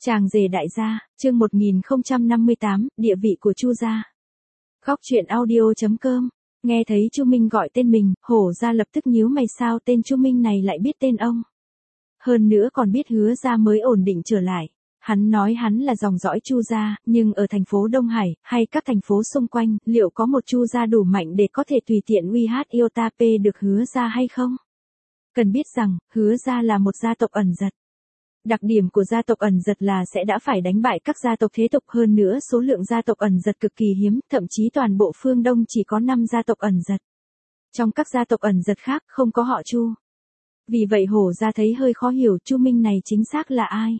Chàng rể đại gia, chương 1058, địa vị của Chu gia. Góc truyện audio.com. Nghe thấy Chu Minh gọi tên mình, Hổ gia lập tức nhíu mày, sao tên Chu Minh này lại biết tên ông. Hơn nữa còn biết Hứa gia mới ổn định trở lại. Hắn nói hắn là dòng dõi Chu gia, nhưng ở thành phố Đông Hải, hay các thành phố xung quanh, liệu có một Chu gia đủ mạnh để có thể tùy tiện uy hát iota p được Hứa gia hay không? Cần biết rằng, Hứa gia là một gia tộc ẩn giật. Đặc điểm của gia tộc ẩn giật là sẽ đã phải đánh bại các gia tộc thế tục, hơn nữa số lượng gia tộc ẩn giật cực kỳ hiếm, thậm chí toàn bộ phương Đông chỉ có 5 gia tộc ẩn giật. Trong các gia tộc ẩn giật khác không có họ Chu. Vì vậy Hổ gia thấy hơi khó hiểu Chu Minh này chính xác là ai.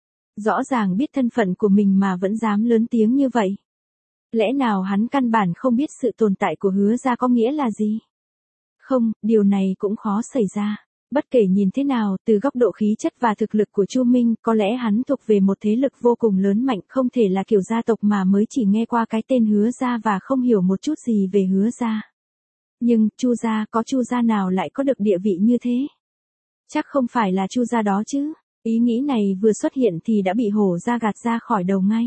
Rõ ràng biết thân phận của mình mà vẫn dám lớn tiếng như vậy. Lẽ nào hắn căn bản không biết sự tồn tại của Hứa gia có nghĩa là gì? Không, điều này cũng khó xảy ra. Bất kể nhìn thế nào, từ góc độ khí chất và thực lực của Chu Minh, có lẽ hắn thuộc về một thế lực vô cùng lớn mạnh, không thể là kiểu gia tộc mà mới chỉ nghe qua cái tên Hứa gia và không hiểu một chút gì về Hứa gia. Nhưng, Chu gia, có Chu gia nào lại có được địa vị như thế? Chắc không phải là Chu gia đó chứ. Ý nghĩ này vừa xuất hiện thì đã bị Hổ gia gạt ra khỏi đầu ngay.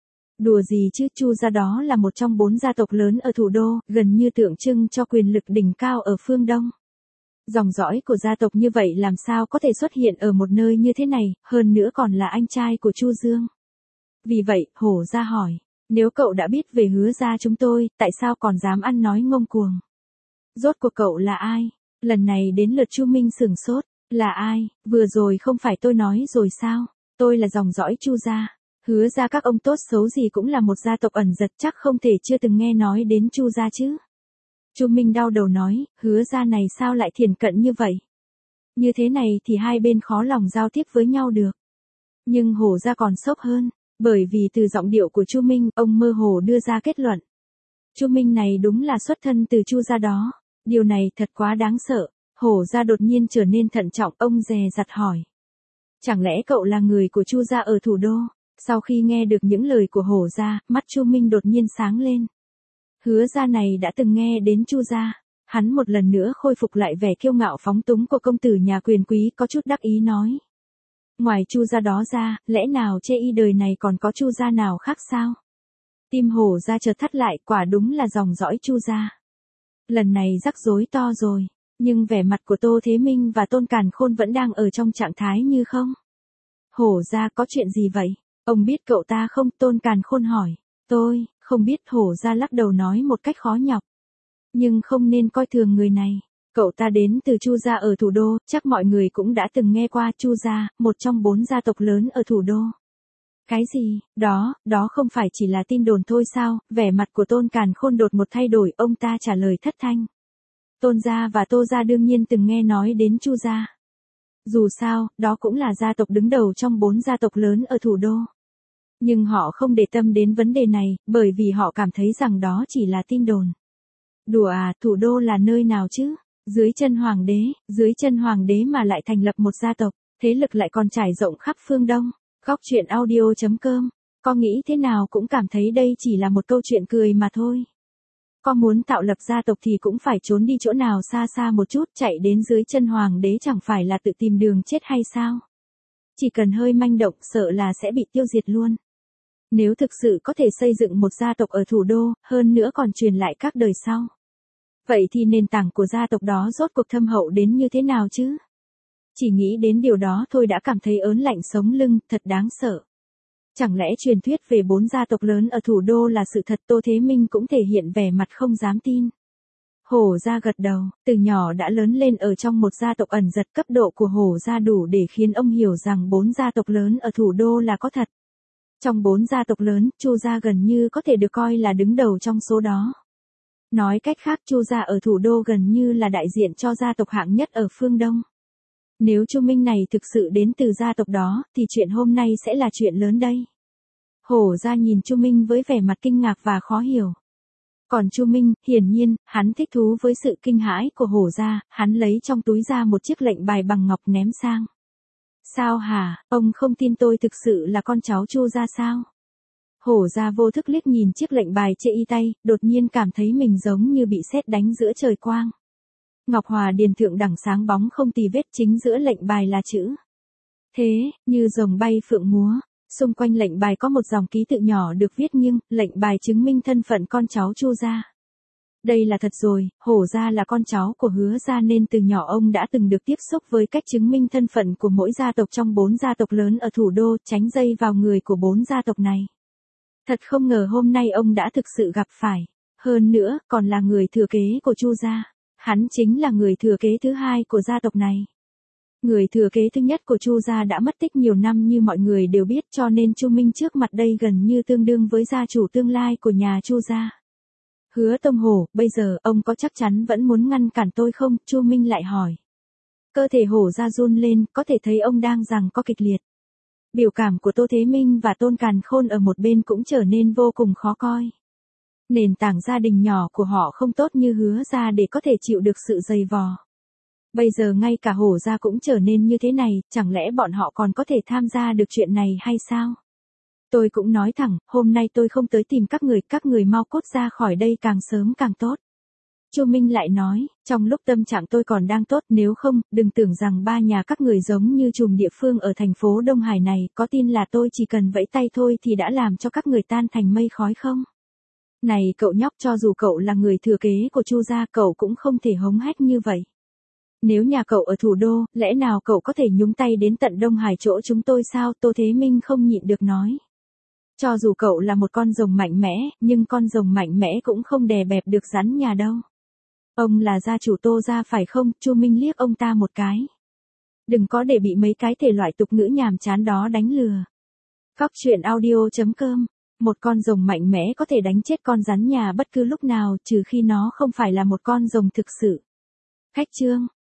Đùa gì chứ, Chu gia đó là một trong 4 gia tộc lớn ở thủ đô, gần như tượng trưng cho quyền lực đỉnh cao ở phương Đông. Dòng dõi của gia tộc như vậy làm sao có thể xuất hiện ở một nơi như thế này, hơn nữa còn là anh trai của Chu Dương. Vì vậy, Hổ gia hỏi, nếu cậu đã biết về Hứa gia chúng tôi, tại sao còn dám ăn nói ngông cuồng? Rốt cuộc cậu là ai? Lần này đến lượt Chu Minh sửng sốt, là ai? Vừa rồi không phải tôi nói rồi sao? Tôi là dòng dõi Chu gia. Hứa gia các ông tốt xấu gì cũng là một gia tộc ẩn giật, chắc không thể chưa từng nghe nói đến Chu gia chứ. Chu Minh đau đầu nói, Hứa gia này sao lại thiển cận như vậy? Như thế này thì hai bên khó lòng giao tiếp với nhau được. Nhưng Hổ gia còn sốc hơn, bởi vì từ giọng điệu của Chu Minh, ông mơ hồ đưa ra kết luận. Chu Minh này đúng là xuất thân từ Chu gia đó. Điều này thật quá đáng sợ. Hổ gia đột nhiên trở nên thận trọng, ông dè dặt hỏi. Chẳng lẽ cậu là người của Chu gia ở thủ đô? Sau khi nghe được những lời của Hổ gia, mắt Chu Minh đột nhiên sáng lên. Hứa gia này đã từng nghe đến Chu gia. Hắn một lần nữa khôi phục lại vẻ kiêu ngạo phóng túng của công tử nhà quyền quý, có chút đắc ý nói. Ngoài Chu gia đó ra, lẽ nào chê y đời này còn có Chu gia nào khác sao? Tim Hổ gia chợt thắt lại, quả đúng là dòng dõi Chu gia. Lần này rắc rối to rồi, nhưng vẻ mặt của Tô Thế Minh và Tôn Càn Khôn vẫn đang ở trong trạng thái như không. Hổ gia, có chuyện gì vậy? Ông biết cậu ta không? Tôn Càn Khôn hỏi. Tôi không biết, Hổ gia lắc đầu nói một cách khó nhọc. Nhưng không nên coi thường người này. Cậu ta đến từ Chu gia ở thủ đô, chắc mọi người cũng đã từng nghe qua Chu gia, một trong 4 gia tộc lớn ở thủ đô. Cái gì? Đó không phải chỉ là tin đồn thôi sao? Vẻ mặt của Tôn Càn Khôn đột một thay đổi, ông ta trả lời thất thanh. Tôn gia và Tô gia đương nhiên từng nghe nói đến Chu gia. Dù sao, đó cũng là gia tộc đứng đầu trong 4 gia tộc lớn ở thủ đô. Nhưng họ không để tâm đến vấn đề này, bởi vì họ cảm thấy rằng đó chỉ là tin đồn. Đùa à, thủ đô là nơi nào chứ? Dưới chân hoàng đế mà lại thành lập một gia tộc, thế lực lại còn trải rộng khắp phương Đông. Góc truyện audio.com. Có nghĩ thế nào cũng cảm thấy đây chỉ là một câu chuyện cười mà thôi. Có muốn tạo lập gia tộc thì cũng phải trốn đi chỗ nào xa xa một chút, chạy đến dưới chân hoàng đế chẳng phải là tự tìm đường chết hay sao? Chỉ cần hơi manh động sợ là sẽ bị tiêu diệt luôn. Nếu thực sự có thể xây dựng một gia tộc ở thủ đô, hơn nữa còn truyền lại các đời sau. Vậy thì nền tảng của gia tộc đó rốt cuộc thâm hậu đến như thế nào chứ? Chỉ nghĩ đến điều đó thôi đã cảm thấy ớn lạnh sống lưng, thật đáng sợ. Chẳng lẽ truyền thuyết về 4 gia tộc lớn ở thủ đô là sự thật? Tô Thế Minh cũng thể hiện vẻ mặt không dám tin. Hổ gia gật đầu, từ nhỏ đã lớn lên ở trong một gia tộc ẩn giật, cấp độ của Hổ gia đủ để khiến ông hiểu rằng 4 gia tộc lớn ở thủ đô là có thật. Trong 4 gia tộc lớn, Chu gia gần như có thể được coi là đứng đầu trong số đó. Nói cách khác, Chu gia ở thủ đô gần như là đại diện cho gia tộc hạng nhất ở phương Đông. Nếu Chu Minh này thực sự đến từ gia tộc đó, thì chuyện hôm nay sẽ là chuyện lớn đây. Hổ gia nhìn Chu Minh với vẻ mặt kinh ngạc và khó hiểu. Còn Chu Minh, hiển nhiên, hắn thích thú với sự kinh hãi của Hổ gia, hắn lấy trong túi ra một chiếc lệnh bài bằng ngọc ném sang. Sao hả, ông không tin tôi thực sự là con cháu Chu gia sao? Hổ gia vô thức liếc nhìn chiếc lệnh bài trên y tay, đột nhiên cảm thấy mình giống như bị sét đánh giữa trời quang. Ngọc Hòa Điền thượng đẳng sáng bóng không tì vết, chính giữa lệnh bài là chữ. Thế, như rồng bay phượng múa. Xung quanh lệnh bài có một dòng ký tự nhỏ được viết nghiêng, lệnh bài chứng minh thân phận con cháu Chu gia. Đây là thật rồi, Hổ gia là con cháu của Hứa gia nên từ nhỏ ông đã từng được tiếp xúc với cách chứng minh thân phận của mỗi gia tộc trong 4 gia tộc lớn ở thủ đô, tránh dây vào người của 4 gia tộc này. Thật không ngờ hôm nay ông đã thực sự gặp phải. Hơn nữa, còn là người thừa kế của Chu gia. Hắn chính là người thừa kế thứ hai của gia tộc này. Người thừa kế thứ nhất của Chu gia đã mất tích nhiều năm như mọi người đều biết, cho nên Chu Minh trước mặt đây gần như tương đương với gia chủ tương lai của nhà Chu gia. Hứa Tông Hổ, bây giờ ông có chắc chắn vẫn muốn ngăn cản tôi không? Chu Minh lại hỏi. Cơ thể Hổ gia run lên, có thể thấy ông đang giằng co kịch liệt. Biểu cảm của Tô Thế Minh và Tôn Càn Khôn ở một bên cũng trở nên vô cùng khó coi. Nền tảng gia đình nhỏ của họ không tốt như Hứa gia để có thể chịu được sự dày vò. Bây giờ ngay cả Hổ gia cũng trở nên như thế này, chẳng lẽ bọn họ còn có thể tham gia được chuyện này hay sao? Tôi cũng nói thẳng, hôm nay tôi không tới tìm các người mau cút ra khỏi đây càng sớm càng tốt. Chu Minh lại nói, trong lúc tâm trạng tôi còn đang tốt, nếu không, đừng tưởng rằng ba nhà các người giống như trùm địa phương ở thành phố Đông Hải này, có tin là tôi chỉ cần vẫy tay thôi thì đã làm cho các người tan thành mây khói không? Này cậu nhóc, cho dù cậu là người thừa kế của Chu gia, cậu cũng không thể hống hách như vậy. Nếu nhà cậu ở thủ đô, lẽ nào cậu có thể nhúng tay đến tận Đông Hải chỗ chúng tôi sao? Tô Thế Minh không nhịn được nói. Cho dù cậu là một con rồng mạnh mẽ, nhưng con rồng mạnh mẽ cũng không đè bẹp được rắn nhà đâu. Ông là gia chủ Tô gia phải không? Chu Minh liếc ông ta một cái. Đừng có để bị mấy cái thể loại tục ngữ nhàm chán đó đánh lừa. Cóc truyện audio.com. Một con rồng mạnh mẽ có thể đánh chết con rắn nhà bất cứ lúc nào, trừ khi nó không phải là một con rồng thực sự. Khách chương.